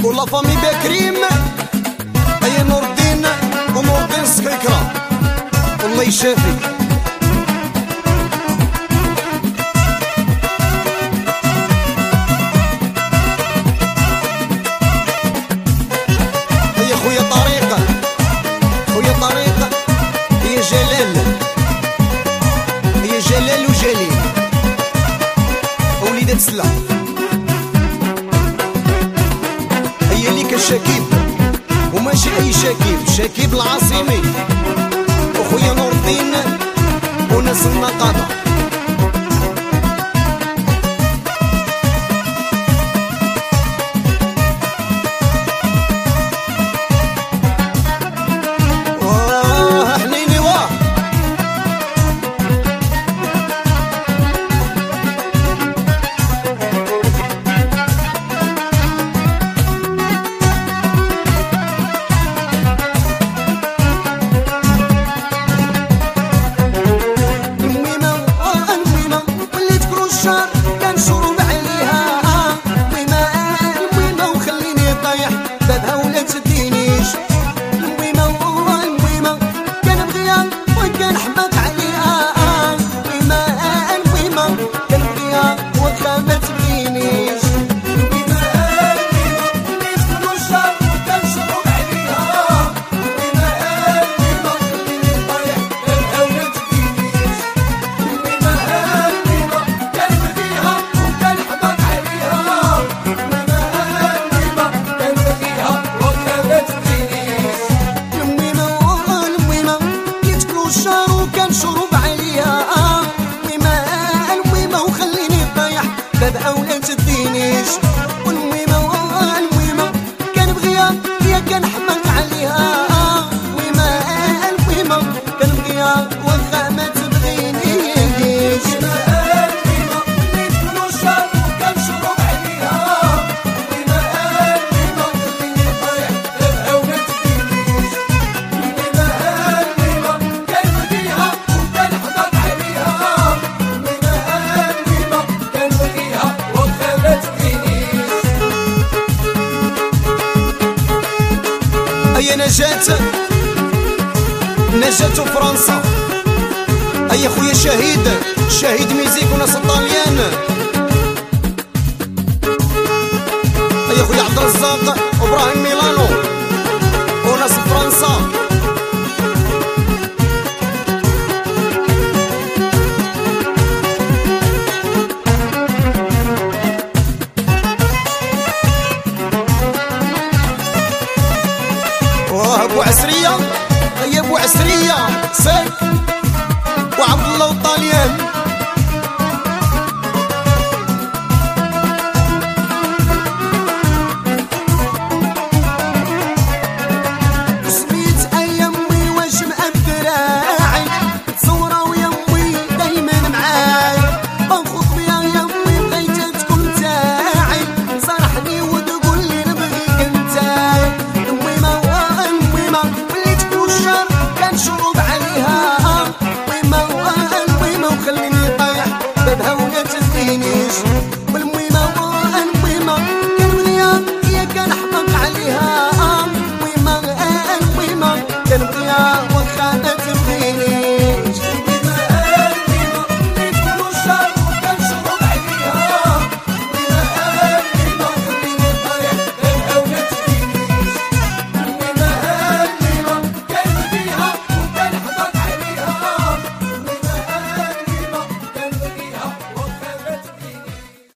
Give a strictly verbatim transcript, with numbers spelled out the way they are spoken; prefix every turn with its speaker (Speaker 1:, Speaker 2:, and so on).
Speaker 1: ولا فامي بكريم أي نور الدين ونور الدين سكيكرة الله يشافي. هي خويا طريقة خويا طريقة هي جلال هي جلال وجليل وليدة سلام هي ليك الشكيب وماشي أي شكيب شكيب العاصمي وخويا نور الدين وناس النقابة. باب أولاد تدينيش والميمة والميمة كان بغيها يا كان حماك عليها ويما الميمة كان بغيها وخا ما تبغينيش ويما الميمة اللي تكونو شر وكان شروب عليها ويما الميمة خليني طايح باب أولاد تدينيش ويما الميمة كان بغيها وكان حماك عليها ويما الميمة كان بغيها أي نجاة نجاة فرنسا أي خويا شهيد شهيد ميزيك وناس الطاليان أي خويا عبد الرزاق وابراهيم ميلانو وناس فرنسا. ابو عسريه هي ابو عسريه سيك وعبد الله